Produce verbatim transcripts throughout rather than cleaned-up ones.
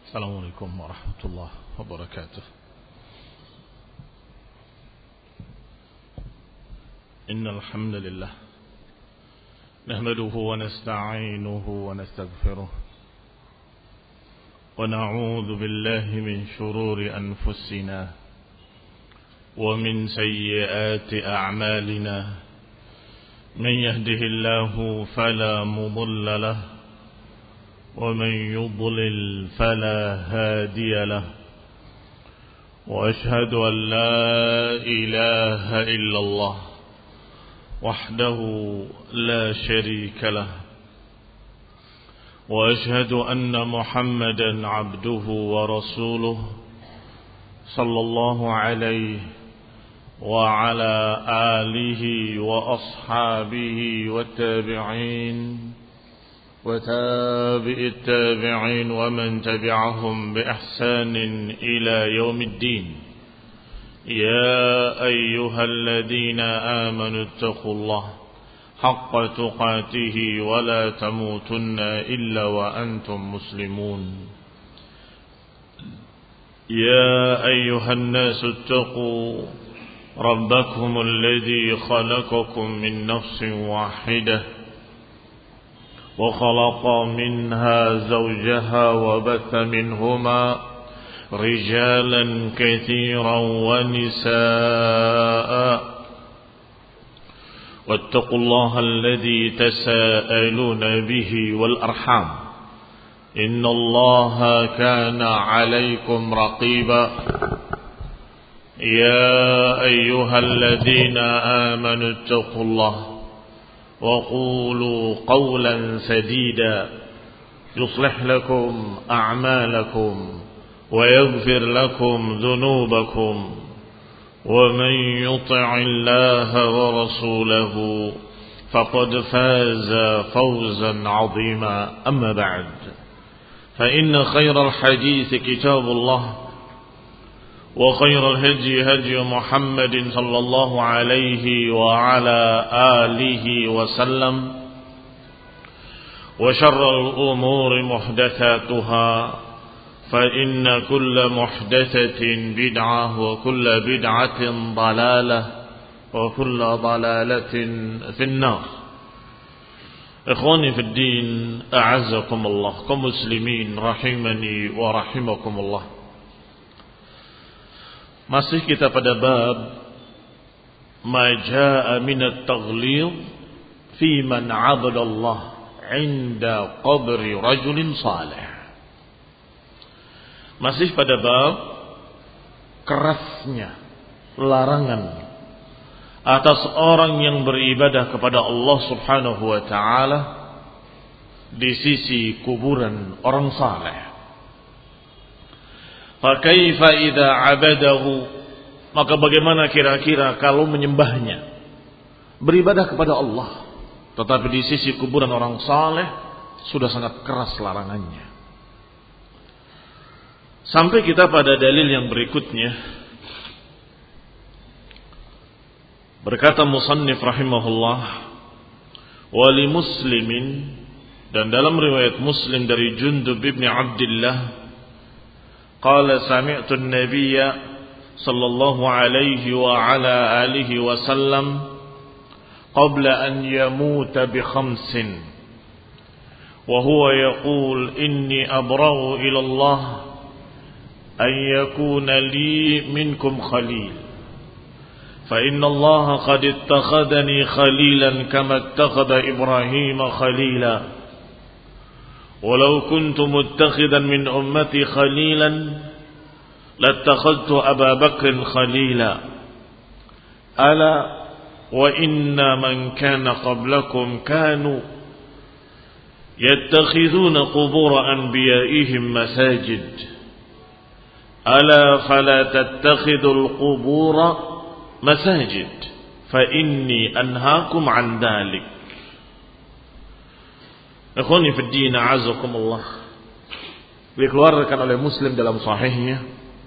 السلام عليكم ورحمة الله وبركاته. إن الحمد لله نحمده ونستعينه ونستغفره ونعوذ بالله من شرور أنفسنا ومن سيئات أعمالنا. من يهده الله فلا مضل له ومن يضلل فلا هادي له، وأشهد أن لا إله إلا الله وحده لا شريك له، وأشهد أن محمدا عبده ورسوله صلى الله عليه وعلى آله وأصحابه والتابعين وتابع التابعين ومن تبعهم بإحسان إلى يوم الدين. يا أيها الذين آمنوا اتقوا الله حق تقاته ولا تموتن إلا وأنتم مسلمون. يا أيها الناس اتقوا ربكم الذي خلقكم من نفس واحدة وخلق منها زوجها وبث منهما رجالا كثيرا ونساء، واتقوا الله الذي تساءلون به والأرحام إن الله كان عليكم رقيبا. يا أيها الذين آمنوا اتقوا الله وقولوا قولا سديدا يصلح لكم أعمالكم ويغفر لكم ذنوبكم، ومن يطع الله ورسوله فقد فاز فوزا عظيما. أما بعد، فإن خير الحديث كتاب الله، وخير الهدي هدي محمد صلى الله عليه وعلى آله وسلم، وشر الأمور محدثاتها، فإن كل محدثة بدعة وكل بدعة ضلالة وكل ضلالة في النار. إخواني في الدين، أعزكم الله كمسلمين رحمني ورحمكم الله. Masih kita pada bab ma jaa min at-taghlid fi man 'abada Allah 'inda qabri rajulin salih. Masih pada bab kerasnya larangan atas orang yang beribadah kepada Allah Subhanahu wa taala di sisi kuburan orang saleh. Fakaifa idza 'abadahu, maka bagaimana kira-kira kalau menyembahnya, beribadah kepada Allah tetapi di sisi kuburan orang saleh, sudah sangat keras larangannya. Sampai kita pada dalil yang berikutnya. Berkata musannif rahimahullah, wali muslimin, dan dalam riwayat Muslim dari Jundub bin Abdullah, qala sami'tu an-nabiyya sallallahu alaihi wa ala alihi wa sallam qabla an yamuta bi khamsin wa huwa yaqul inni abra'u ila Allah an yakuna li minkum khalil fa inna Allah qad ittakhadhani khalilan kama ittakhadha Ibrahim khalila. ولو كنت متخذا من أمتي خليلا لاتخذت أبا بكر خليلا ألا وإن من كان قبلكم كانوا يتخذون قبور أنبيائهم مساجد ألا فلا تتخذوا القبور مساجد فإني أنهاكم عن ذلك. Ikhwani fi din, a'azakumullah. Dikeluarkan oleh Muslim dalam sahihnya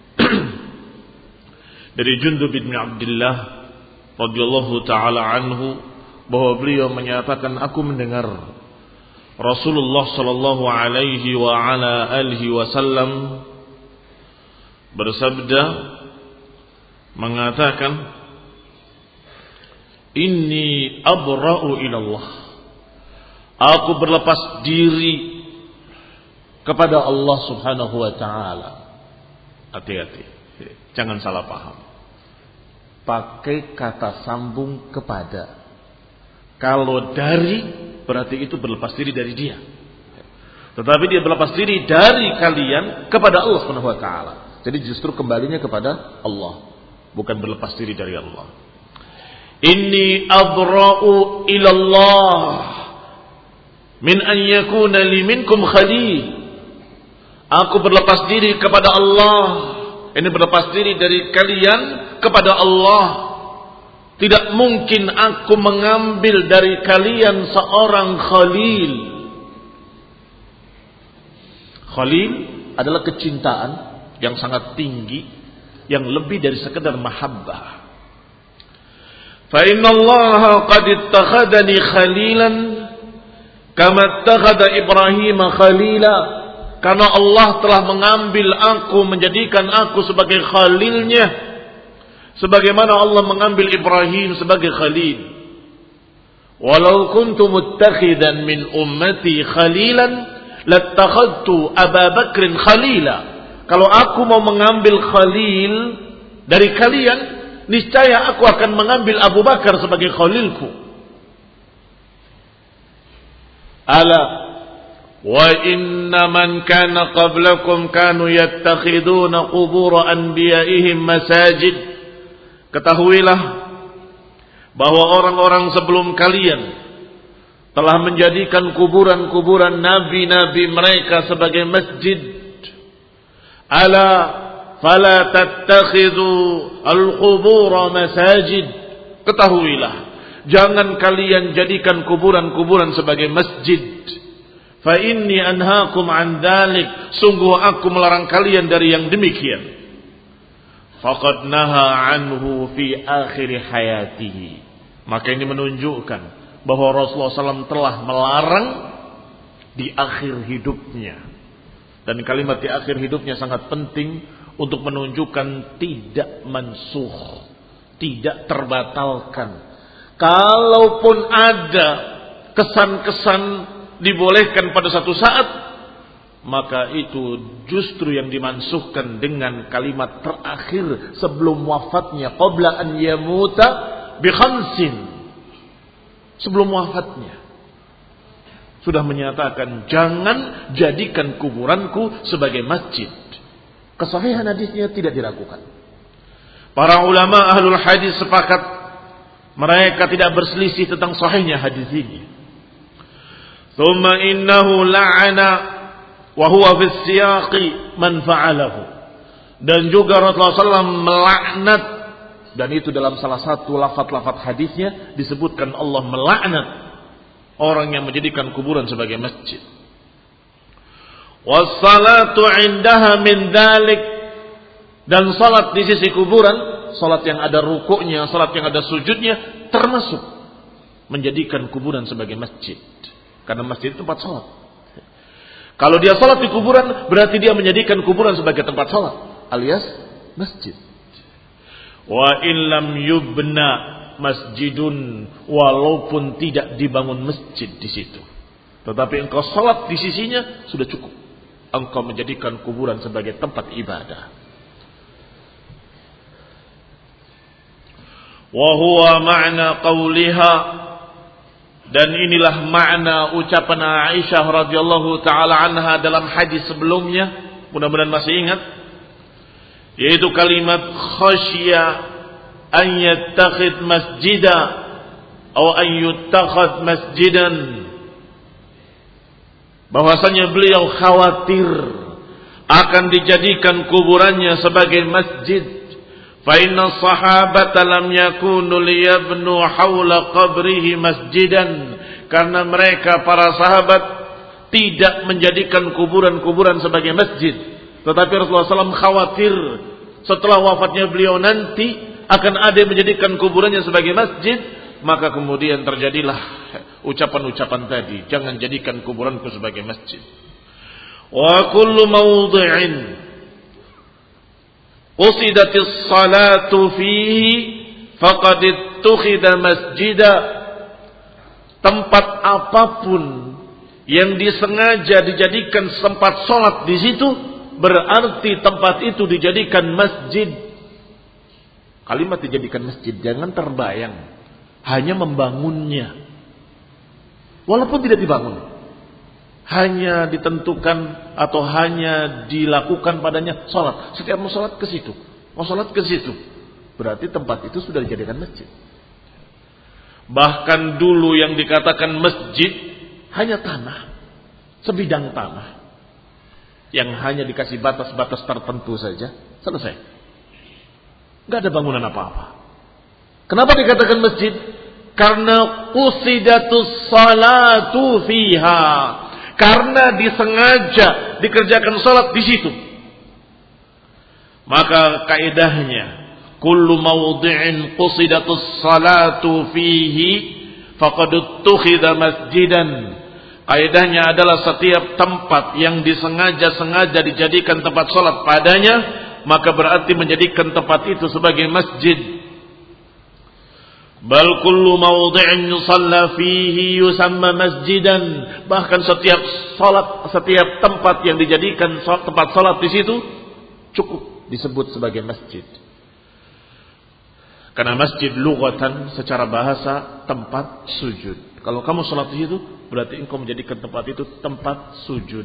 dari Jundub bin Abdullah radhiyallahu taala anhu bahwa beliau menyatakan, aku mendengar Rasulullah sallallahu alaihi wa ala alihi wasallam bersabda, mengatakan, inni abra'u ilallah, aku berlepas diri kepada Allah subhanahu wa ta'ala. Hati-hati, jangan salah paham. Pakai kata sambung kepada. Kalau dari, berarti itu berlepas diri dari dia. Tetapi dia berlepas diri dari kalian kepada Allah subhanahu wa ta'ala. Jadi justru kembalinya kepada Allah, bukan berlepas diri dari Allah. Inni abra'u ilallah min an yakuna li minkum khalil. Aku berlepas diri kepada Allah. Ini berlepas diri dari kalian kepada Allah. Tidak mungkin aku mengambil dari kalian seorang khalil. Khalil adalah kecintaan yang sangat tinggi, yang lebih dari sekedar mahabbah. Fa inna Allah qad ittakhadani khalilan kama ittakhadha Ibrahim khalila. Karena Allah telah mengambil aku, menjadikan aku sebagai khalilnya, sebagaimana Allah mengambil Ibrahim sebagai khalil. Walau kuntu muttakhidan min ummati khalilan lattakhadtu Abu Bakrin khalila. Kalau aku mau mengambil khalil dari kalian, niscaya aku akan mengambil Abu Bakar sebagai khalilku. Ala wa inna man kana qablakum kanu yattakhiduna qubur anbiya'ihim masajid. Ketahuilah bahwa orang-orang sebelum kalian telah menjadikan kuburan-kuburan nabi-nabi mereka sebagai masjid. Ala fala tattakhidhu al-qubur masajid. Ketahuilah, jangan kalian jadikan kuburan-kuburan sebagai masjid. Fa inni anhaakum an dzalik, sungguh aku melarang kalian dari yang demikian. Faqad naha anhu fi akhir hayatihi. Maka ini menunjukkan bahwa Rasulullah sallallahu alaihi wasallam telah melarang di akhir hidupnya. Dan kalimat di akhir hidupnya sangat penting untuk menunjukkan tidak mansuh, tidak terbatalkan. Kalaupun ada kesan-kesan dibolehkan pada satu saat, maka itu justru yang dimansuhkan dengan kalimat terakhir sebelum wafatnya, qabla an yamuta bi khamsin. Sebelum wafatnya sudah menyatakan, jangan jadikan kuburanku sebagai masjid. Kesahihan hadisnya tidak diragukan. Para ulama ahlul hadis sepakat, mereka tidak berselisih tentang sahihnya hadis ini. Thumma innahu la'ana wa huwa fi siyaqi man fa'alahu. Dan juga Rasulullah sallallahu alaihi wasallam melaknat, dan itu dalam salah satu lafaz-lafaz hadisnya disebutkan Allah melaknat orang yang menjadikan kuburan sebagai masjid. Was-salatu 'indaha min dzalik, dan salat di sisi kuburan, salat yang ada rukuknya, salat yang ada sujudnya, termasuk menjadikan kuburan sebagai masjid. Karena masjid itu tempat salat. Kalau dia salat di kuburan, berarti dia menjadikan kuburan sebagai tempat salat, alias masjid. Wa illam yubna masjidun, walaupun tidak dibangun masjid di situ, tetapi engkau salat di sisinya sudah cukup. Engkau menjadikan kuburan sebagai tempat ibadah. Wa huwa ma'na qawliha, dan inilah makna ucapan Aisyah radhiyallahu taala anha dalam hadis sebelumnya, mudah-mudahan masih ingat, yaitu kalimat khasya an yattakhid masjida atau an yuttakhad masjidan, bahwasanya beliau khawatir akan dijadikan kuburannya sebagai masjid. Fa inna sahabata lam yakunu liyabnu haula qabrihi masjidan, karena mereka para sahabat tidak menjadikan kuburan-kuburan sebagai masjid, tetapi Rasulullah sallallahu alaihi wasallam khawatir setelah wafatnya beliau nanti akan ada yang menjadikan kuburannya sebagai masjid, maka kemudian terjadilah ucapan-ucapan tadi. Jangan jadikan kuburanku sebagai masjid. Wa kullu mawdi'in qusidatis salatu fihi faqad ittukhidha masjida. Tempat apapun yang disengaja dijadikan tempat salat di situ, berarti tempat itu dijadikan masjid. Kalimat dijadikan masjid, jangan terbayang hanya membangunnya. Walaupun tidak dibangun, hanya ditentukan atau hanya dilakukan padanya salat. Setiap mau salat ke situ, mau salat ke situ, berarti tempat itu sudah dijadikan masjid. Bahkan dulu yang dikatakan masjid hanya tanah, sebidang tanah yang hanya dikasih batas-batas tertentu saja, selesai. Gak ada bangunan apa-apa. Kenapa dikatakan masjid? Karena qusidatus salatu fiha. Karena disengaja dikerjakan salat di situ. Maka kaidahnya, kullu mawdi'in qusidatus salatu fihi faqad ittukhidha masjidan. Kaidahnya adalah setiap tempat yang disengaja-sengaja dijadikan tempat salat padanya, maka berarti menjadikan tempat itu sebagai masjid. Bal kullu mawdi'in yusalla fihi yusamma masjidan. Bahkan setiap salat, setiap tempat yang dijadikan tempat salat di situ cukup disebut sebagai masjid. Karena masjid lughatan secara bahasa tempat sujud. Kalau kamu salat di situ, berarti engkau menjadikan tempat itu tempat sujud.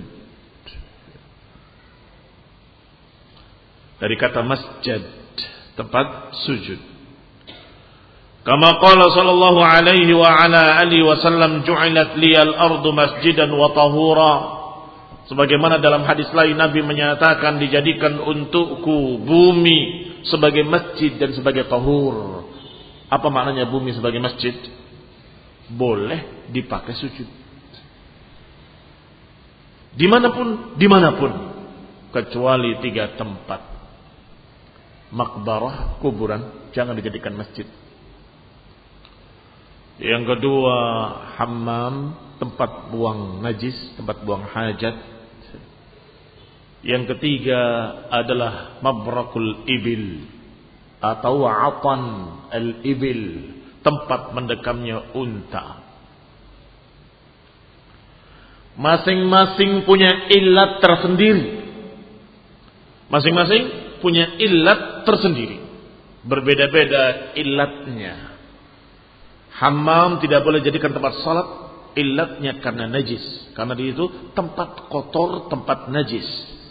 Dari kata masjid, tempat sujud. Kama qala sallallahu alaihi wa ala alihi wasallam, ju'ilat liyal ardu masjidan wa tahura. Sebagaimana dalam hadis lain Nabi menyatakan, dijadikan untukku bumi sebagai masjid dan sebagai tahur. Apa maknanya bumi sebagai masjid? Boleh dipakai sujud. Dimanapun, dimanapun, kecuali tiga tempat. Makbarah, kuburan, jangan dijadikan masjid. Yang kedua, hammam, tempat buang najis, tempat buang hajat. Yang ketiga adalah mabrakul ibil atau atan al-ibil, tempat mendekamnya unta. Masing-masing punya ilat tersendiri. Masing-masing punya ilat tersendiri. Berbeda-beda ilatnya. Hammam tidak boleh jadikan tempat salat, ilatnya karena najis. Karena di itu tempat kotor, tempat najis.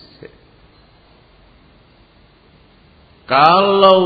Kalau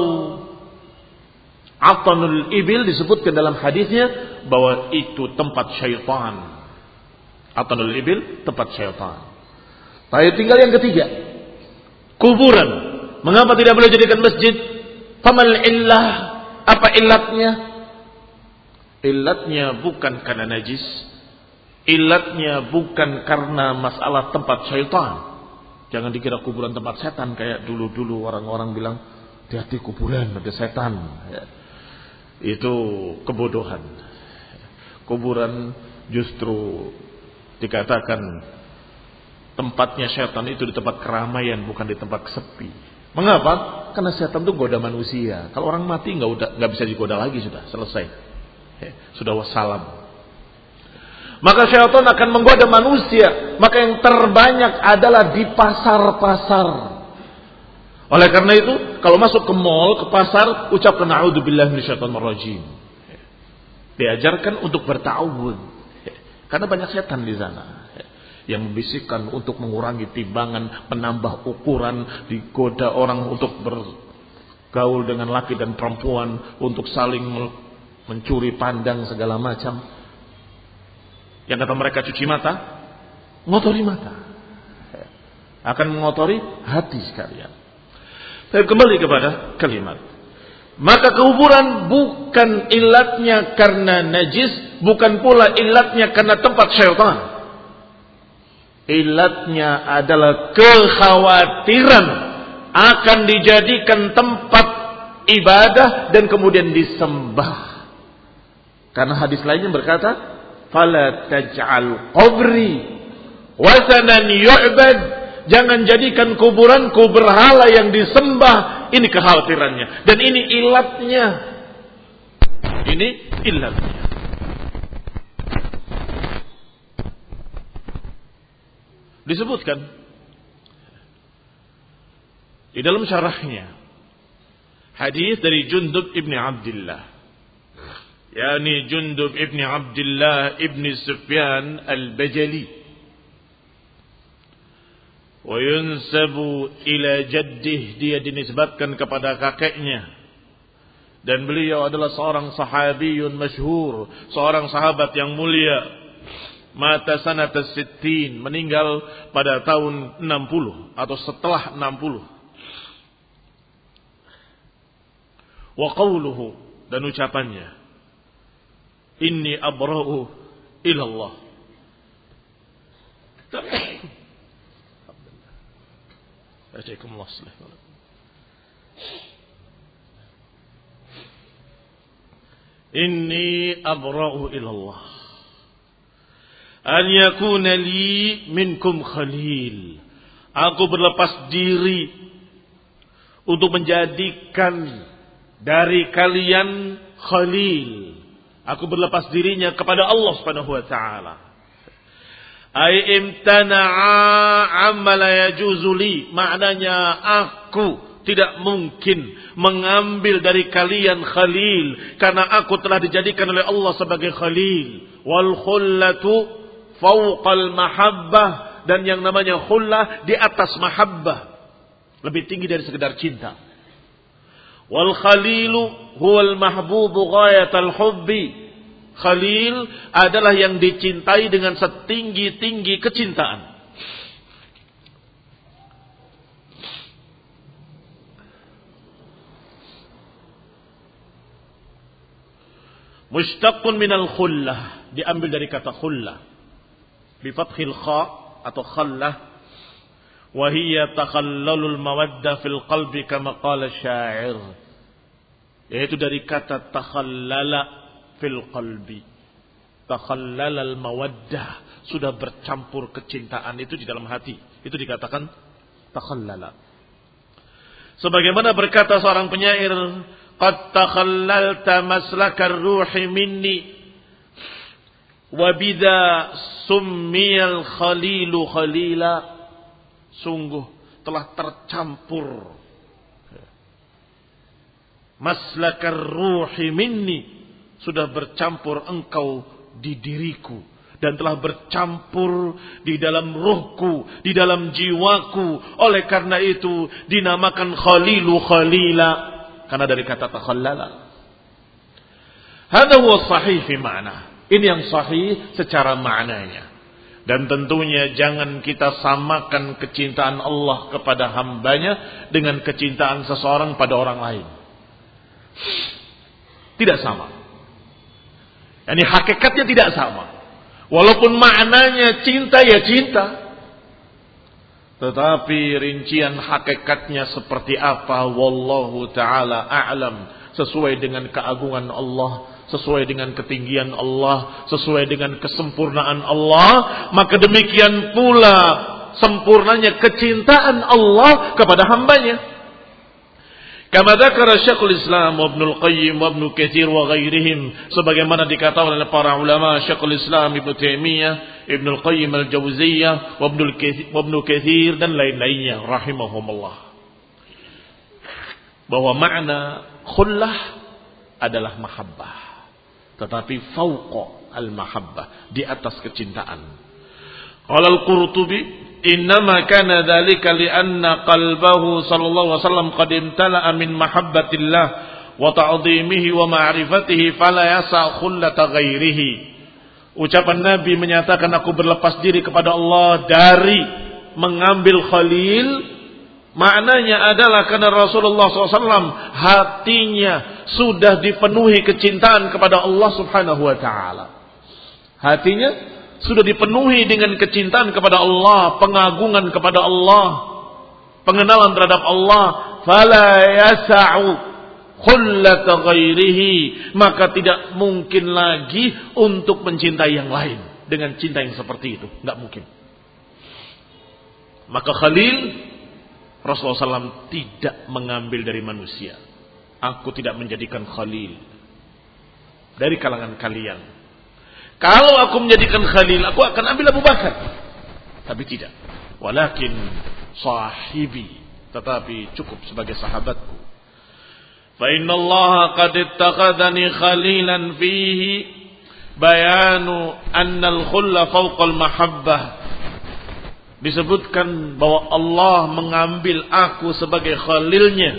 atanul ibil disebutkan dalam hadisnya bahwa itu tempat syaitan. Atanul ibil tempat syaitan. Tapi tinggal yang ketiga, kuburan. Mengapa tidak boleh jadikan masjid? Famal illah, apa illatnya? Illatnya bukan karena najis, illatnya bukan karena masalah tempat syaitan. Jangan dikira kuburan tempat setan kayak dulu-dulu orang-orang bilang, hati-hati kuburan ada setan. Ya. Itu kebodohan. Kuburan justru dikatakan tempatnya setan itu di tempat keramaian, bukan di tempat sepi. Mengapa? Karena setan itu goda manusia. Kalau orang mati nggak udah nggak bisa digoda lagi, sudah selesai. Ya, sudah wassalam. Maka syaitan akan menggoda manusia. Maka yang terbanyak adalah di pasar-pasar. Oleh karena itu, kalau masuk ke mall, ke pasar, ucapkan a'udzubillahi minasyaitonir rajim. Diajarkan untuk berta'awudz. Karena banyak setan di sana yang membisikkan untuk mengurangi timbangan, menambah ukuran, digoda orang untuk bergaul dengan laki dan perempuan, untuk saling mencuri pandang segala macam. Yang kata mereka cuci mata, ngotori mata, akan mengotori hati sekalian. Saya kembali kepada kalimat. Maka kuburan bukan ilatnya karena najis, bukan pula ilatnya karena tempat syaitan. Ilatnya adalah kekhawatiran akan dijadikan tempat ibadah dan kemudian disembah. Karena hadis lainnya berkata, Fala taj'al qabri wasanan yu'bad. Jangan jadikan kuburanku berhala yang disembah. Ini kekhawatirannya. Dan ini ilatnya. Ini ilatnya. Disebutkan di dalam syarahnya hadis dari Jundub ibn Abdullah, yakni Jundub ibn Abdullah ibn Sufyan al-Bajali, wa yunsabu ila jaddih, dia dinisbatkan kepada kakeknya, dan beliau adalah seorang sahabiyun masyhur, seorang sahabat yang mulia. Mata sanata sittin, meninggal pada tahun enam puluh atau setelah enam puluh. Wa qawluhu, dan ucapannya, inni abra'u ilallah. Inni abra'u ilallah an yakuna li minkum khalil. Aku berlepas diri untuk menjadikan dari kalian khalil. Aku berlepas dirinya kepada Allah Subhanahu wa taala. Ai imtana'a amma la yajuzu li, maknanya aku tidak mungkin mengambil dari kalian khalil karena aku telah dijadikan oleh Allah sebagai khalil. Wal khullatu fauqal mahabbah, dan yang namanya khullah di atas mahabbah, lebih tinggi dari sekedar cinta. Wal khalilu huwal mahbubu ghayatal hubbi. Khalil adalah yang dicintai dengan setinggi-tinggi kecintaan. Mushtaqun minal khullah, diambil dari kata khullah bi fathil kha atau khallah, wa hiya takhallalul mawaddah fil qalbi kama qala syair, yaitu dari kata takhallala fil qalbi. Takhallalal mawaddah, sudah bercampur kecintaan itu di dalam hati, itu dikatakan takhallala. Sebagaimana berkata seorang penyair, qad takhallalta maslakar ruhi minni wa bidha summiyal khalilu khalila. Sungguh telah tercampur maslakar ruhi minni, sudah bercampur engkau di diriku, dan telah bercampur di dalam ruhku, di dalam jiwaku. Oleh karena itu dinamakan khalilu khalila, karena dari kata takhallala. Hadha huwa sahih fi ma'na. Ini yang sahih secara maknanya. Dan tentunya jangan kita samakan kecintaan Allah kepada hambanya dengan kecintaan seseorang pada orang lain. Tidak sama. Yani hakikatnya tidak sama. Walaupun maknanya cinta ya cinta, tetapi rincian hakikatnya seperti apa, wallahu ta'ala a'lam, sesuai dengan keagungan Allah, sesuai dengan ketinggian Allah, sesuai dengan kesempurnaan Allah, maka demikian pula sempurnanya kecintaan Allah kepada hambanya. Kama dzakara Syekhul Islam wa Ibnu Qayyim wa Ibnu Katsir wa ghairihim, sebagaimana dikatakan oleh para ulama Syekhul Islam Ibnu Taimiyah, Ibnu Qayyim al-Jauziyah wa Ibnu Katsir dan lain-lainnya rahimahumullah, bahwa makna khullah adalah mahabbah, tetapi fauqa al-mahabbah, di atas kecintaan. Qala al-Qurtubi, innama kana dzalika li'anna qalbahu sallallahu alaihi wasallam qad imtala'a min mahabbatillah wa ta'dhimihi wa ma'rifatihi fala yasa khullata ghairihi. Ucapan Nabi menyatakan aku berlepas diri kepada Allah dari mengambil khalil, maknanya adalah karena Rasulullah shallallahu alaihi wasallam hatinya sudah dipenuhi kecintaan kepada Allah subhanahu wa ta'ala. Hatinya sudah dipenuhi dengan kecintaan kepada Allah, pengagungan kepada Allah, pengenalan terhadap Allah. Fala yasa'u khullata ghairihi, maka tidak mungkin lagi untuk mencintai yang lain dengan cinta yang seperti itu, enggak mungkin. Maka Khalil Rasulullah shallallahu alaihi wasallam tidak mengambil dari manusia. Aku tidak menjadikan Khalil dari kalangan kalian. Kalau aku menjadikan Khalil, aku akan ambil Abu Bakar. Tapi tidak. Walakin sahibi, tetapi cukup sebagai sahabatku. Fa inna Allah qad ittakhadhani khalilan fihi bayanu anna al-khulla fawqa al-mahabbah. Disebutkan bahwa Allah mengambil aku sebagai khalilnya.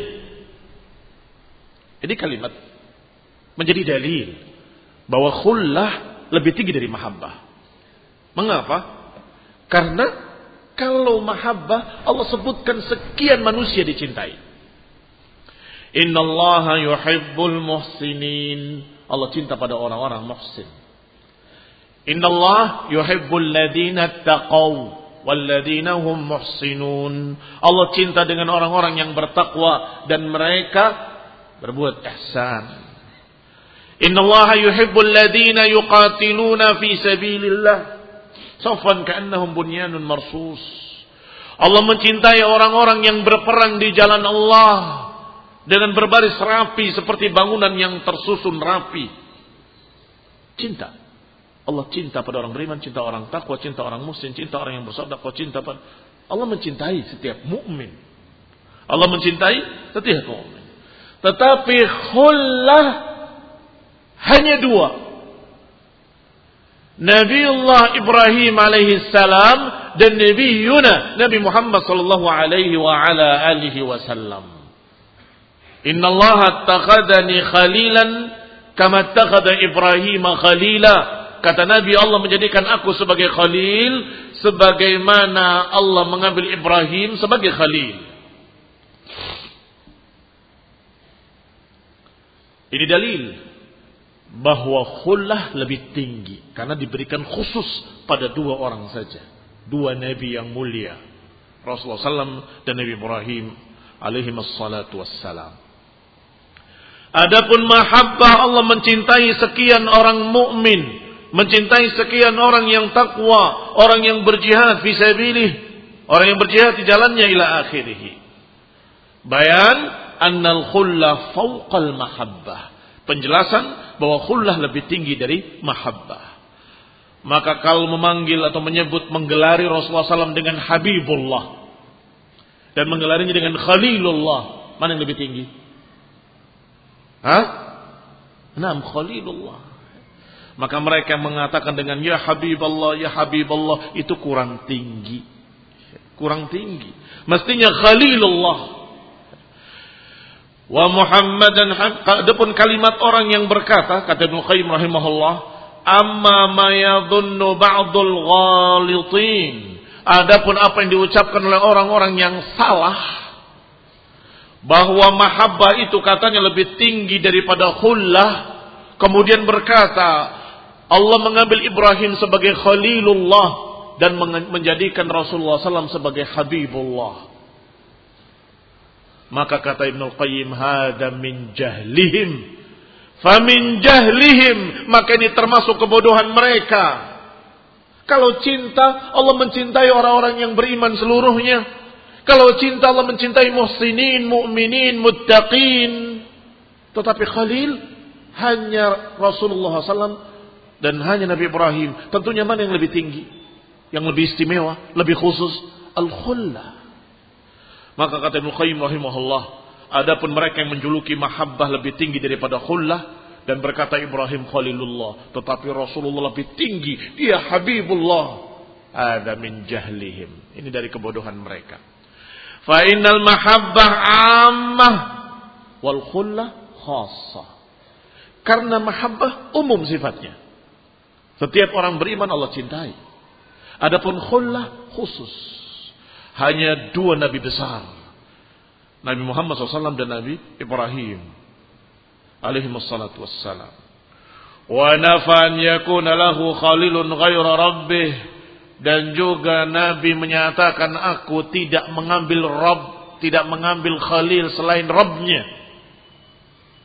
Ini kalimat menjadi dalil bahwa khullah lebih tinggi dari mahabbah. Mengapa? Karena kalau mahabbah Allah sebutkan sekian manusia dicintai. Innallaha yuhibbul muhsinin. Allah cinta pada orang-orang muhsin. Innallaha yuhibbul ladina taqaw walladzina hum muhsinun. Allah cinta dengan orang-orang yang bertakwa dan mereka berbuat ihsan. Innallaha yuhibbul ladzina yuqatiluna fi sabilillah saffan ka'annahum bunyanun marsus. Allah mencintai orang-orang yang berperang di jalan Allah dengan berbaris rapi seperti bangunan yang tersusun rapi. Cinta. Allah cinta pada orang beriman, cinta orang takwa, cinta orang muslim, cinta orang yang bersedekah, cinta pada Allah mencintai setiap mukmin. Allah mencintai setiap mukmin. Tetapi khullah hanya dua. Nabiullah Ibrahim alaihi salam dan Nabi Yuna, Nabi Muhammad sallallahu alaihi wa ala alihi wasallam. Innallaha attakhadhani khalilan kama attakhadha Ibrahim khalila. Kata Nabi, Allah menjadikan aku sebagai khalil sebagaimana Allah mengambil Ibrahim sebagai khalil. Ini dalil bahwa khullah lebih tinggi karena diberikan khusus pada dua orang saja, dua nabi yang mulia, Rasulullah sallallahu alaihi wasallam dan Nabi Ibrahim alaihi wassalatu wassalam. Adapun mahabbah, Allah mencintai sekian orang mukmin, mencintai sekian orang yang takwa, orang yang berjihad fi sabilih, orang yang berjihad di jalannya ila akhirih. Bayan annal khullah fawqal mahabbah. Penjelasan bahwa khullah lebih tinggi dari mahabbah. Maka kalau memanggil atau menyebut menggelari Rasulullah sallallahu alaihi wasallam dengan Habibullah dan menggelarinya dengan Khalilullah, mana yang lebih tinggi? Hah? Naam, Khalilullah. Maka mereka mengatakan dengan ya Habiballah, ya Habiballah, itu kurang tinggi. Kurang tinggi. Mestinya Khalilullah. Wa Muhammadan, adapun kalimat orang yang berkata, kata Ibnu Qayyim rahimahullah, amma ma yadhunnu ba'dul ghalitin. Adapun apa yang diucapkan oleh orang-orang yang salah, bahwa mahabbah itu katanya lebih tinggi daripada khullah, kemudian berkata Allah mengambil Ibrahim sebagai Khalilullah dan menjadikan Rasulullah sallallahu alaihi wasallam sebagai Habibullah. Maka kata Ibnu Qayyim, hada min jahlihim. Famin jahlihim, maka ini termasuk kebodohan mereka. Kalau cinta, Allah mencintai orang-orang yang beriman seluruhnya. Kalau cinta, Allah mencintai muhsinin, mu'minin, muttaqin. Tetapi Khalil hanya Rasulullah sallallahu alaihi wasallam dan hanya Nabi Ibrahim. Tentunya mana yang lebih tinggi, yang lebih istimewa, lebih khusus? Al-khullah. Maka kata Ibnu Qayyim rahimahullah, adapun mereka yang menjuluki mahabbah lebih tinggi daripada khullah dan berkata Ibrahim Khalilullah, tetapi Rasulullah lebih tinggi, dia Habibullah, ada min jahlihim. Ini dari kebodohan mereka. Fa innal mahabbah ammah wal khullah khassah. Karena mahabbah umum sifatnya. Setiap orang beriman Allah cintai. Adapun khullah khusus. Hanya dua nabi besar, Nabi Muhammad shallallahu alaihi wasallam dan Nabi Ibrahim alaihi wassalatu wassalam. Wa nafan yakuna lahu khalilun ghaira rabbih. Dan juga Nabi menyatakan aku tidak mengambil Rabb, tidak mengambil Khalil selain Rabbnya.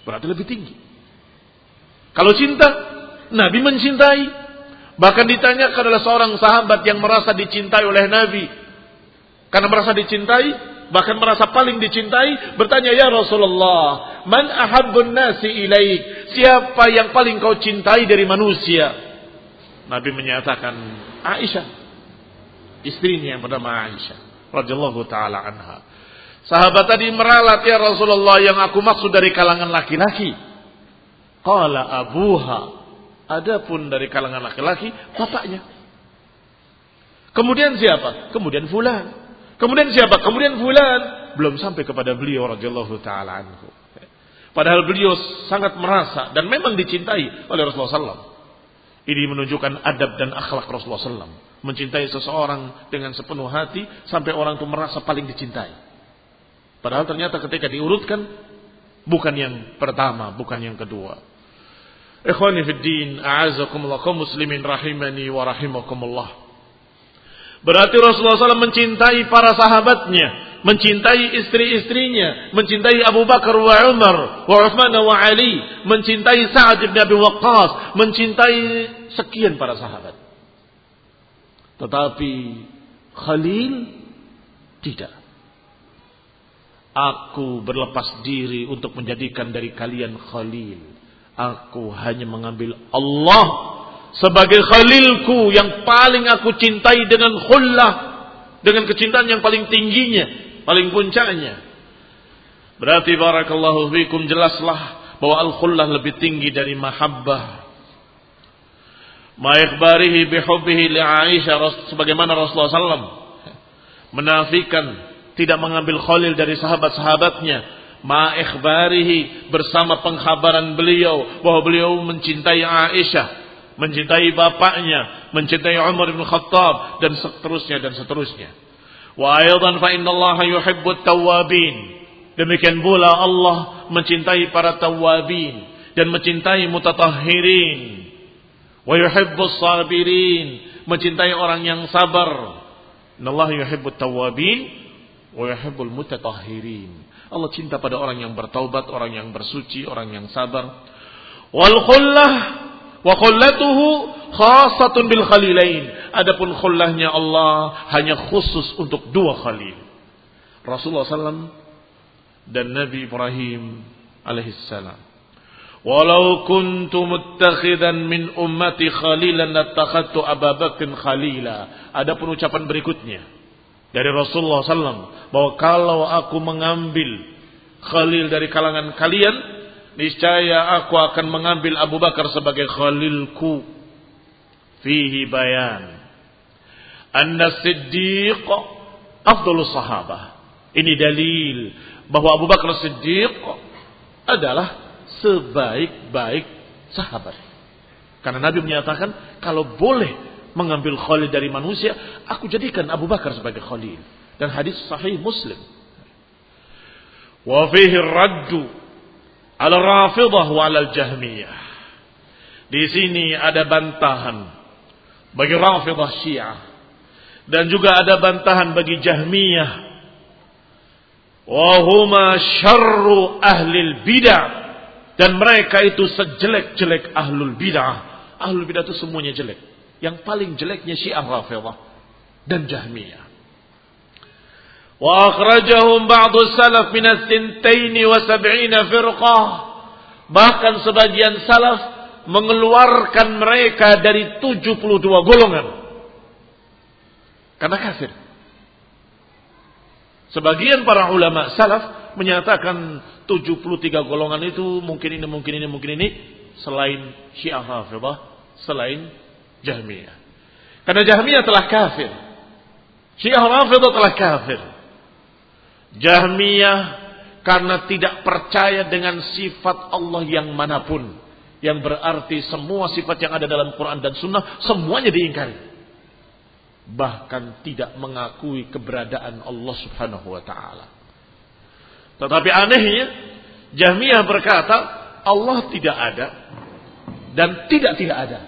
Berarti lebih tinggi. Kalau cinta, Nabi mencintai. Bahkan ditanyakan oleh seorang sahabat yang merasa dicintai oleh Nabi. Karena merasa dicintai, bahkan merasa paling dicintai, bertanya, ya Rasulullah, man ahabbun nasi ilaik? Siapa yang paling kau cintai dari manusia? Nabi menyatakan, Aisyah, istrinya yang bernama Aisyah radhiyallahu taala anha. Sahabat tadi meralat, ya Rasulullah, yang aku maksud dari kalangan laki-laki. Qala abuha, adapun dari kalangan laki-laki, bapaknya. Kemudian siapa? Kemudian fulan. Kemudian siapa? Kemudian fulan. Belum sampai kepada beliau radhiyallahu taala anhu. Padahal beliau sangat merasa dan memang dicintai oleh Rasulullah sallallahu alaihi wasallam. Ini menunjukkan adab dan akhlak Rasulullah sallallahu alaihi wasallam. Mencintai seseorang dengan sepenuh hati sampai orang itu merasa paling dicintai. Padahal ternyata ketika diurutkan bukan yang pertama, bukan yang kedua. Ikhwani fid din, a'azakumullah, kaum muslimin rahimani wa rahimakumullah. Berarti Rasulullah sallallahu alaihi wasallam mencintai para sahabatnya, mencintai istri-istrinya, mencintai Abu Bakar wa Umar wa Uthman wa Ali, mencintai Sa'ad bin Abi Waqqas, mencintai sekian para sahabat. Tetapi Khalil tidak. Aku berlepas diri untuk menjadikan dari kalian Khalil. Aku hanya mengambil Allah sebagai Khalilku yang paling aku cintai dengan khullah, dengan kecintaan yang paling tingginya, paling puncaknya. Berarti barakallahu fikum, jelaslah bahwa al-khullah lebih tinggi dari mahabbah. Ma ikhbarihi bihubbihi li Aisyah, sebagaimana Rasulullah sallallahu alaihi wasallam menafikan, tidak mengambil Khalil dari sahabat-sahabatnya. Ma ikhbarihi, bersama pengkhabaran beliau bahwa beliau mencintai Aisyah, mencintai bapaknya, mencintai Umar bin Khattab, dan seterusnya dan seterusnya. Wa aydan fa innallaha yuhibbut tawwabin. Demikian pula Allah mencintai para tawwabin dan mencintai mutatahhirin. Wa yuhibbus sabirin, mencintai orang yang sabar. Innallaha yuhibbut tawwabin wa yuhibbul mutatahhirin. Allah cinta pada orang yang bertaubat, orang yang bersuci, orang yang sabar. Wal khullah wa khullatuhu khassatun bil khalilain. Adapun khullahnya Allah hanya khusus untuk dua khalil, Rasulullah sallallahu alaihi wasallam dan Nabi Ibrahim alaihissalam. Walau kuntu muttakhidan min ummati khalilan lattakhadtu Abu Bakr khalila. Adapun ucapan berikutnya dari Rasulullah sallallahu alaihi wasallam bahwa kalau aku mengambil khalil dari kalangan kalian, niscaya aku akan mengambil Abu Bakar sebagai khalilku. Fihi bayan anna Siddiq afdalus sahabah. Ini dalil bahwa Abu Bakar Siddiq adalah sebaik-baik sahabat. Karena Nabi menyatakan kalau boleh mengambil khalil dari manusia, aku jadikan Abu Bakar sebagai khalil. Dan hadis sahih Muslim. Wa fihi raddu ala Rafidah wa ala Jahmiyah. Di sini ada bantahan bagi Rafidah Syiah dan juga ada bantahan bagi Jahmiyah. Wa huma syarru ahlil bid'ah, dan mereka itu sejelek-jelek ahlul bid'ah. Ahlul bid'ah itu semuanya jelek. Yang paling jeleknya Syiah Rafidah dan Jahmiyah. Wa akhrajahum ba'du salaf min as-sintain wa sab'ina firqah. Bahkan sebagian salaf mengeluarkan mereka dari tujuh puluh dua golongan karena kafir. Sebagian para ulama salaf menyatakan tujuh puluh tiga golongan itu mungkin ini, mungkin ini, mungkin ini, selain Syiah Rafidah, selain Jahmiyah. Karena Jahmiyah telah kafir, Syiah Rafidah telah kafir. Jahmiyah karena tidak percaya dengan sifat Allah yang manapun, yang berarti semua sifat yang ada dalam Quran dan Sunnah semuanya diingkari. Bahkan tidak mengakui keberadaan Allah Subhanahu wa taala. Tetapi anehnya Jahmiyah berkata Allah tidak ada dan tidak tidak ada.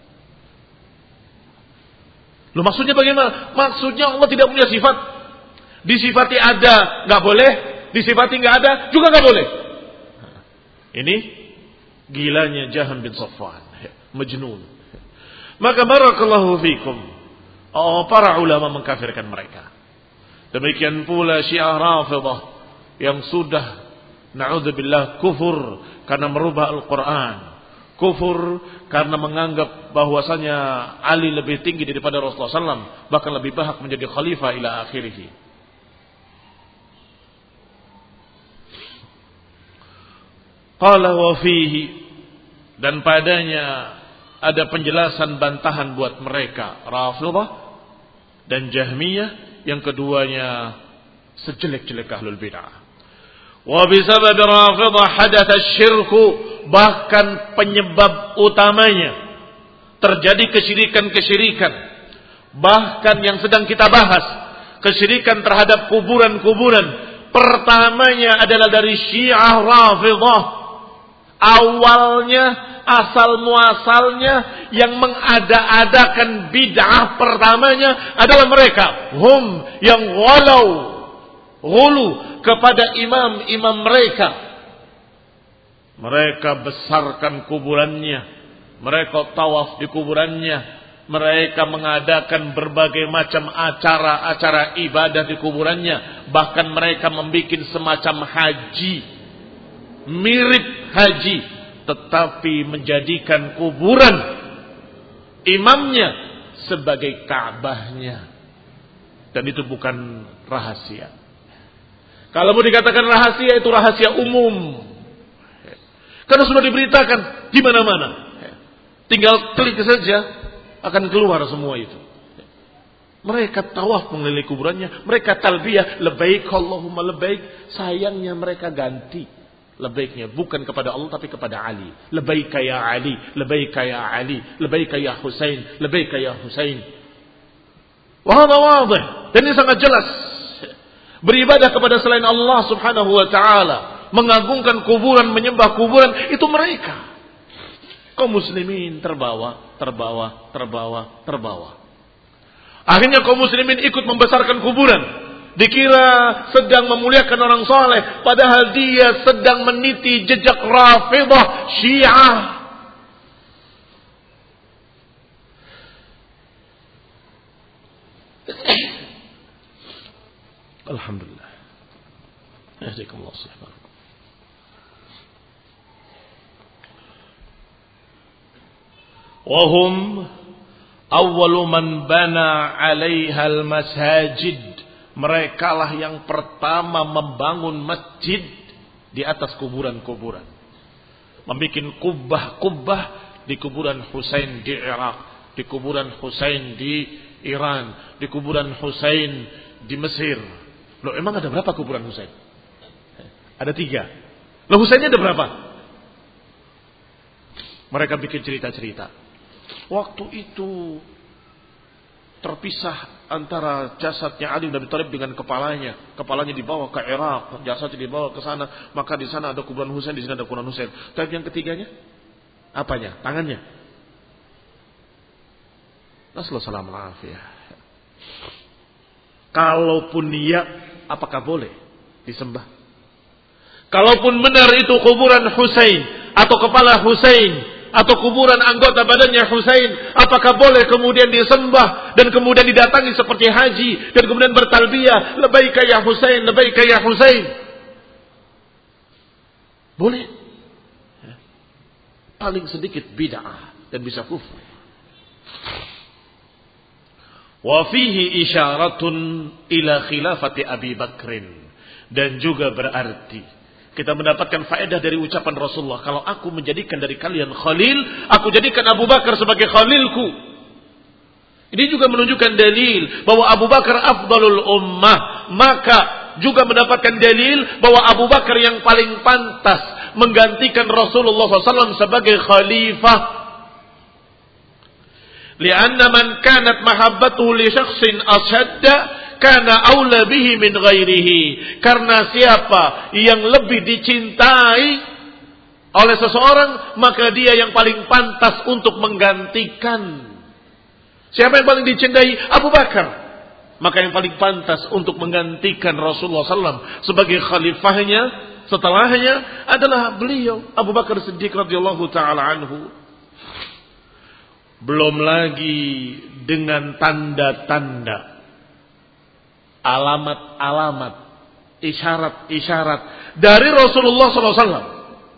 Loh, maksudnya bagaimana? Maksudnya Allah tidak punya sifat. Disifati ada nggak boleh, disifati nggak ada juga nggak boleh. Ini gilanya Jaham bin Safwan, majnun. Maka barakallahu fikum, oh, para ulama mengkafirkan mereka. Demikian pula Syiah Rafidhah yang sudah na'udzubillah kufur karena merubah Al-Quran, kufur karena menganggap bahwasanya Ali lebih tinggi daripada Rasulullah sallallahu alaihi wasallam, bahkan lebih berhak menjadi khalifah ila akhirih. Qala wa fihi, dan padanya ada penjelasan bantahan buat mereka Rafidhah dan Jahmiyah, yang keduanya sejelek-jelek ahlul bid'ah. Wa bisabab Rafidhah hadatha syirku, bahkan penyebab utamanya terjadi kesyirikan-kesyirikan, bahkan yang sedang kita bahas, kesyirikan terhadap kuburan-kuburan, pertamanya adalah dari Syiah Rafidhah. Awalnya, asal muasalnya yang mengada-adakan bid'ah pertamanya adalah mereka, hum yang walau ghulu kepada imam-imam mereka. Mereka besarkan kuburannya, mereka tawaf di kuburannya, mereka mengadakan berbagai macam acara-acara ibadah di kuburannya, bahkan mereka membuat semacam haji, mirip haji, tetapi menjadikan kuburan imamnya sebagai Ka'bahnya. Dan itu bukan rahasia. Kalau mau dikatakan rahasia, itu rahasia umum. Karena sudah diberitakan di mana-mana. Tinggal klik saja akan keluar semua itu. Mereka tawaf mengelilingi kuburannya, mereka talbiyah labbaik Allahumma labbaik. Sayangnya mereka ganti labbaiknya bukan kepada Allah tapi kepada Ali. Labbaik ya Ali, labbaik ya Ali, labbaik ya Husain, labbaik ya Husain. Wa hadha wadih. Dan ini sangat jelas. Beribadah kepada selain Allah Subhanahu wa taala, mengagungkan kuburan, menyembah kuburan, itu mereka. Kaum muslimin terbawa, terbawa, terbawa, terbawa. Akhirnya kaum muslimin ikut membesarkan kuburan. Dikira sedang memuliakan orang saleh, padahal dia sedang meniti jejak Rafidhah, Syiah. Alhamdulillah. Yahdikumullah subhanahu. Wa hum awwalu man bana 'alaiha al-masajid. Mereka lah yang pertama membangun masjid di atas kuburan-kuburan. Membikin kubah-kubah di kuburan Husain di Irak, di kuburan Husain di Iran, di kuburan Husain di Mesir. Loh, emang ada berapa kuburan Husain? Ada tiga. Loh, Husainnya ada berapa? Mereka bikin cerita-cerita. Waktu itu terpisah antara jasadnya Ali bin Abi Thalib dengan kepalanya. Kepalanya dibawa ke Irak, jasadnya dibawa ke sana. Maka di sana ada kuburan Husain, di sini ada kuburan Husain. Tapi yang ketiganya, apanya? Tangannya. Nasallallahu alaihi wasallam. Kalaupun iya, apakah boleh disembah? Kalaupun benar itu kuburan Husain atau kepala Husain atau kuburan anggota badannya Husain, apakah boleh kemudian disembah dan kemudian didatangi seperti haji dan kemudian bertalbiyah labbaika ya Husain, labbaika ya Husain? Boleh. Paling sedikit bid'ah dan bisa kufur. Wa fihi isyaratun ila khilafati Abi Bakrin, dan juga berarti kita mendapatkan faedah dari ucapan Rasulullah, kalau aku menjadikan dari kalian khalil, aku jadikan Abu Bakar sebagai khalilku. Ini juga menunjukkan dalil bahwa Abu Bakar afdalul ummah. Maka juga mendapatkan dalil bahwa Abu Bakar yang paling pantas menggantikan Rasulullah shallallahu alaihi wasallam sebagai khalifah. Lianna man kanat mahabbatuhu li syakhsin ashadda karena aula bihi min ghairihi. Karena siapa yang lebih dicintai oleh seseorang, maka dia yang paling pantas untuk menggantikan. Siapa yang paling dicintai? Abu Bakar. Maka yang paling pantas untuk menggantikan Rasulullah shallallahu alaihi wasallam sebagai khalifahnya, Setelahnya adalah beliau Abu Bakar Siddiq radhiyallahu taala anhu. Belum lagi dengan tanda-tanda, alamat-alamat, isyarat-isyarat dari Rasulullah sallallahu alaihi wasallam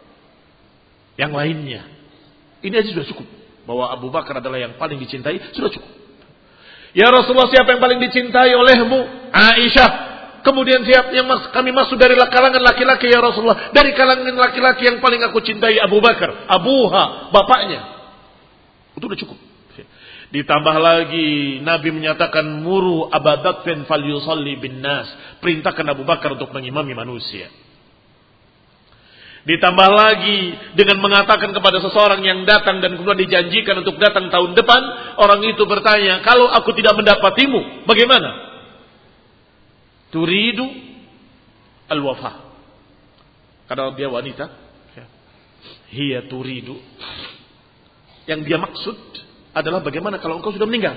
yang lainnya. Ini aja sudah cukup bahwa Abu Bakar adalah yang paling dicintai, sudah cukup. Ya Rasulullah, siapa yang paling dicintai olehmu? Aisyah. Kemudian siapa yang mas, kami masuk dari kalangan laki-laki ya Rasulullah? Dari kalangan laki-laki yang paling aku cintai Abu Bakar, Abuha, bapaknya. Itu sudah cukup. Ditambah lagi Nabi menyatakan muru Abu Bakrin falyusalli bin nas. Perintahkan Abu Bakar untuk mengimami manusia. Ditambah lagi dengan mengatakan kepada seseorang yang datang dan kemudian dijanjikan untuk datang tahun depan, orang itu bertanya, kalau aku tidak mendapatimu, bagaimana? Turidu al-wafa. Karena dia wanita, hiya turidu. Yang dia maksud adalah bagaimana kalau engkau sudah meninggal?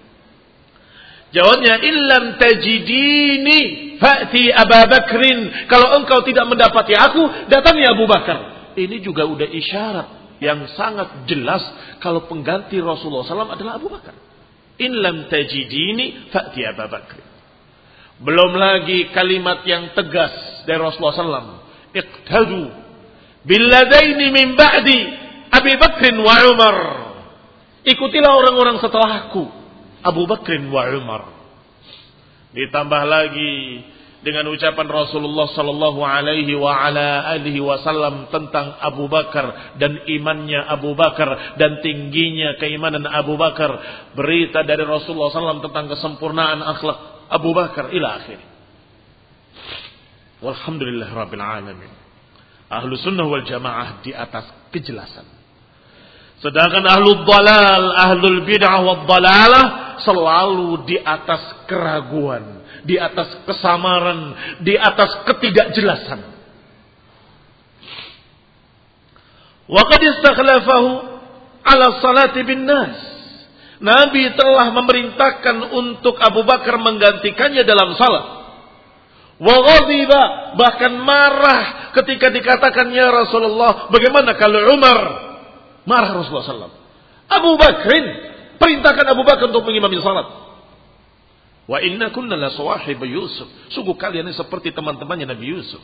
Jawabnya, illam tajidini fa'ti Abu Bakrin. Kalau engkau tidak mendapati aku, datangi Abu Bakar. Ini juga udah isyarat yang sangat jelas kalau pengganti Rasulullah sallallahu alaihi wasallam adalah Abu Bakar. Illam tajidini fa'ti Abu Bakrin. Belum lagi kalimat yang tegas dari Rasulullah sallallahu alaihi wasallam. Iqtadu billadaini min ba'di Abi Bakrin wa Umar. Ikutilah orang-orang setelahku, Abu Bakrin wa Umar. Ditambah lagi dengan ucapan Rasulullah sallallahu alaihi wa ala alihi wasallam tentang Abu Bakar dan imannya Abu Bakar dan tingginya keimanan Abu Bakar. Berita dari Rasulullah sallallahu alaihi wasallam tentang kesempurnaan akhlak Abu Bakar ila akhir. Walhamdulillah rabbil alamin. Ahlu sunnah wal jamaah di atas kejelasan. Sedangkan ahlu dhalal, ahlul bid'ah wal dhalalah selalu di atas keraguan, di atas kesamaran, di atas ketidakjelasan. Wa qad istakhlafahu ala salati bin nas. Nabi telah memerintahkan untuk Abu Bakar menggantikannya dalam salat. Wa ghadiba, bahkan marah ketika dikatakan ya Rasulullah, bagaimana kalau Umar? Marah Rasulullah sallallahu alaihi wasallam. Abu Bakrin, perintahkan Abu Bakar untuk mengimami salat. Wa inna kunna la sawahib Yusuf. Sungguh kalian ini seperti teman-temannya Nabi Yusuf.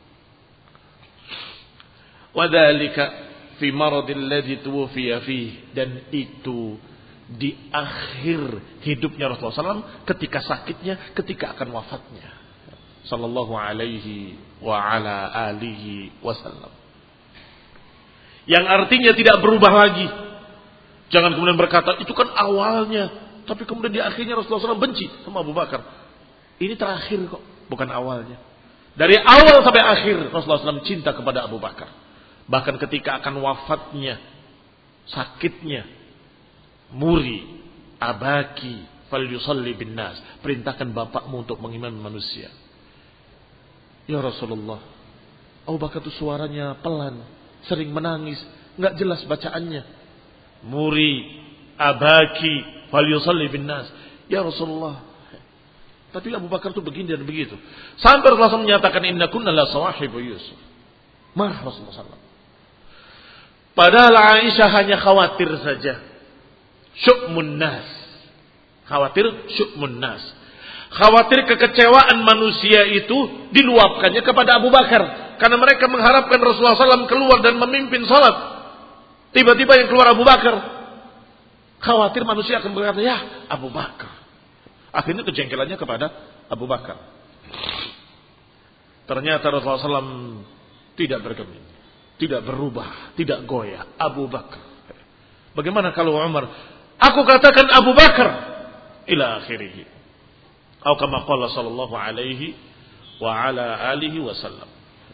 Wa dzalika fi maradil ladzi tuwfiya fihi, dan itu di akhir hidupnya Rasulullah sallallahu alaihi wasallam, ketika sakitnya, ketika akan wafatnya sallallahu alaihi wa ala alihi wasallam. Yang artinya tidak berubah lagi. Jangan kemudian berkata itu kan awalnya, tapi kemudian di akhirnya Rasulullah sallallahu alaihi wasallam benci sama Abu Bakar. Ini terakhir kok, bukan awalnya. Dari awal sampai akhir Rasulullah sallallahu alaihi wasallam cinta kepada Abu Bakar. Bahkan ketika akan wafatnya, sakitnya, muri abaki falyusalli bin nas, perintahkan bapakmu untuk mengimami manusia. Ya Rasulullah, Abu Bakar itu suaranya pelan, sering menangis, enggak jelas bacaannya. Muri abaki falyusalli bin nas. Ya Rasulullah, tapi Abu Bakar itu begini dan begitu. Sampai Rasulullah menyatakan inna kunna la sawahibu Yusuf. Marah Rasulullah sallallahu alaihi wasallam. Padahal Aisyah hanya khawatir saja. Syu'mun nas. Khawatir syu'mun nas. Khawatir kekecewaan manusia itu diluapkannya kepada Abu Bakar. Karena mereka mengharapkan Rasulullah sallallahu alaihi wasallam keluar dan memimpin salat. Tiba-tiba yang keluar Abu Bakar. Khawatir manusia akan berkata, ya Abu Bakar. Akhirnya kejengkelannya kepada Abu Bakar. Ternyata Rasulullah sallallahu alaihi wasallam tidak bergeming, tidak berubah, tidak goyah. Abu Bakar. Bagaimana kalau Umar? Aku katakan Abu Bakar ila akhirih. Atau kama qala sallallahu alaihi wa ala alihi wasallam.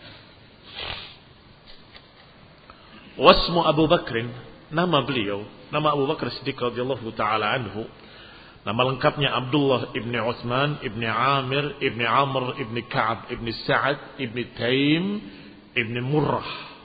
Wasmu Abu Bakrin, nama beliau, nama Abu Bakar Siddiq radhiyallahu taala anhu, nama lengkapnya Abdullah ibni Utsman ibni Amir ibni Amr ibni Ka'ab ibni Sa'ad ibni Taim ibni Murrah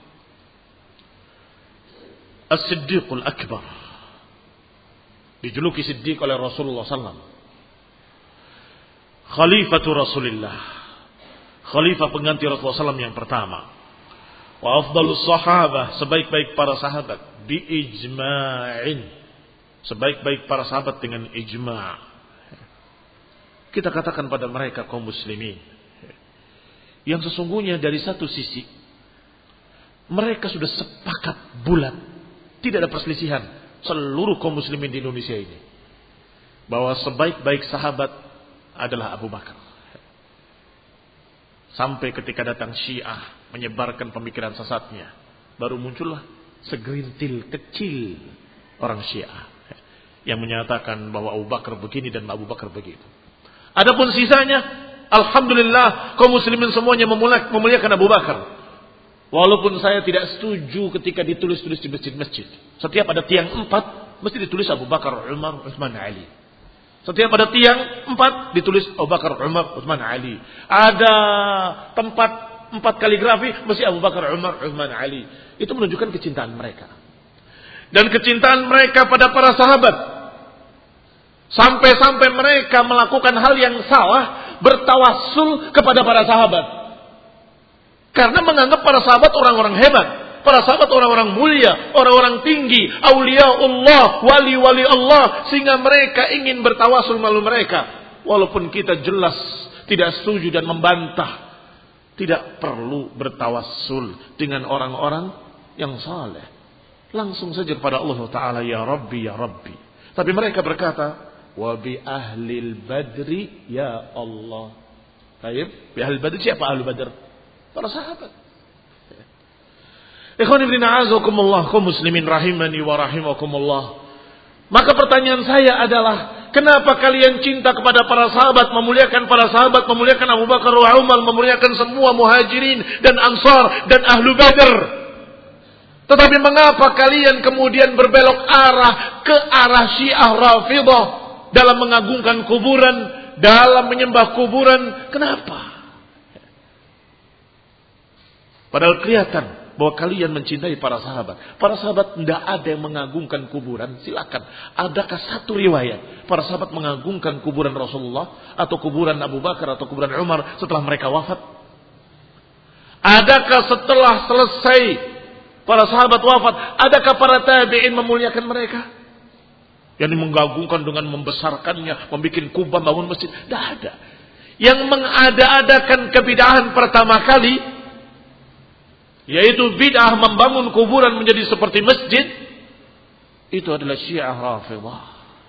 As-Siddiqul Akbar. Dijuluki Siddiq oleh Rasulullah sallallahu alaihi wasallam. Khalifatu Rasulillah, Khalifah pengganti Rasulullah shallallahu alaihi wasallam yang pertama. Wa afdalus sahabah, sebaik-baik para sahabat, bi ijma'in, sebaik-baik para sahabat dengan ijma'. Kita katakan pada mereka kaum muslimin, yang sesungguhnya dari satu sisi mereka sudah sepakat bulat, tidak ada perselisihan seluruh kaum muslimin di Indonesia ini, bahwa sebaik-baik sahabat adalah Abu Bakar. Sampai ketika datang Syiah menyebarkan pemikiran sesatnya, baru muncullah segerintil kecil orang Syiah yang menyatakan bahwa Abu Bakar begini dan Abu Bakar begitu. Adapun sisanya, alhamdulillah kaum muslimin semuanya memuliakan Abu Bakar. Walaupun saya tidak setuju ketika ditulis-tulis di masjid-masjid. Setiap ada tiang empat, mesti ditulis Abu Bakar, Umar, Utsman, Ali. Setiap ada tiang empat, ditulis Abu Bakar, Umar, Utsman, Ali. Ada tempat empat kaligrafi, mesti Abu Bakar, Umar, Utsman, Ali. Itu menunjukkan kecintaan mereka. Dan kecintaan mereka pada para sahabat. Sampai-sampai mereka melakukan hal yang salah, bertawassul kepada para sahabat. Karena menganggap para sahabat orang-orang hebat. Para sahabat orang-orang mulia, orang-orang tinggi, auliaullah, wali-wali Allah, sehingga mereka ingin bertawasul melalui mereka. Walaupun kita jelas tidak setuju dan membantah, tidak perlu bertawasul dengan orang-orang yang saleh. Langsung saja kepada Allah Taala, ya Rabbi, ya Rabbi. Tapi mereka berkata, wa bi ahlil badri ya Allah. Baik, bi ahlil badri, siapa ahli badr? Para sahabat. Ikhwan ibn a'azakumullah, kaum muslimin rahimani wa rahimakumullah. Maka pertanyaan saya adalah, kenapa kalian cinta kepada para sahabat, memuliakan para sahabat, memuliakan Abu Bakar wa Umar, memuliakan semua muhajirin dan ansar dan ahlu badr? Tetapi mengapa kalian kemudian berbelok arah ke arah Syiah Rafidah dalam mengagungkan kuburan, dalam menyembah kuburan? Kenapa? Padahal kelihatan bahwa kalian mencintai para sahabat. Para sahabat tidak ada yang mengagungkan kuburan. Silakan. Adakah satu riwayat para sahabat mengagungkan kuburan Rasulullah atau kuburan Abu Bakar atau kuburan Umar setelah mereka wafat? Adakah setelah selesai para sahabat wafat, adakah para tabi'in memuliakan mereka? Yang mengagungkan dengan membesarkannya, membuat kubah, bangun masjid. Tidak ada. Yang mengada-adakan kebidahan pertama kali, yaitu bid'ah membangun kuburan menjadi seperti masjid, itu adalah Syiah Rafidah.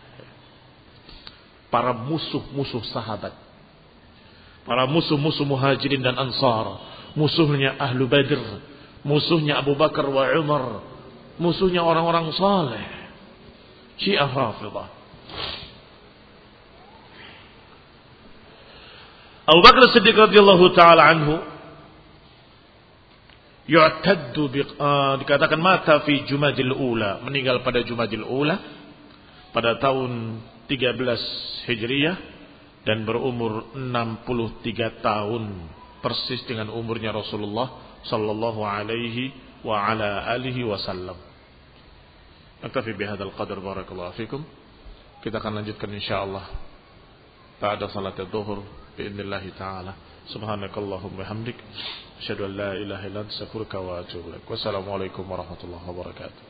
Para musuh-musuh sahabat, para musuh-musuh muhajirin dan ansar, musuhnya ahlu badr, musuhnya Abu Bakar wa Umar, musuhnya orang-orang saleh, Syiah Rafidah. Abu Bakar Siddiq radhiyallahu taala anhu yu'taddu bi, uh, dikatakan mata fi Jumadil Ula, meninggal pada Jumadil Ula pada tahun tiga belas Hijriyah dan berumur enam puluh tiga tahun, persis dengan umurnya Rasulullah sallallahu alaihi wa ala alihi wasallam. Naktafi bihadzal qadar, barakallahu fikum. Kita akan lanjutkan insyaallah ba'da salat adz-dzuhur باذنillah taala. Subhanakallahumma hamdik, asyhadu an la ilaha illa anta, astaghfiruka wa atubu ilaik. Wassalamualaikum warahmatullahi wabarakatuh.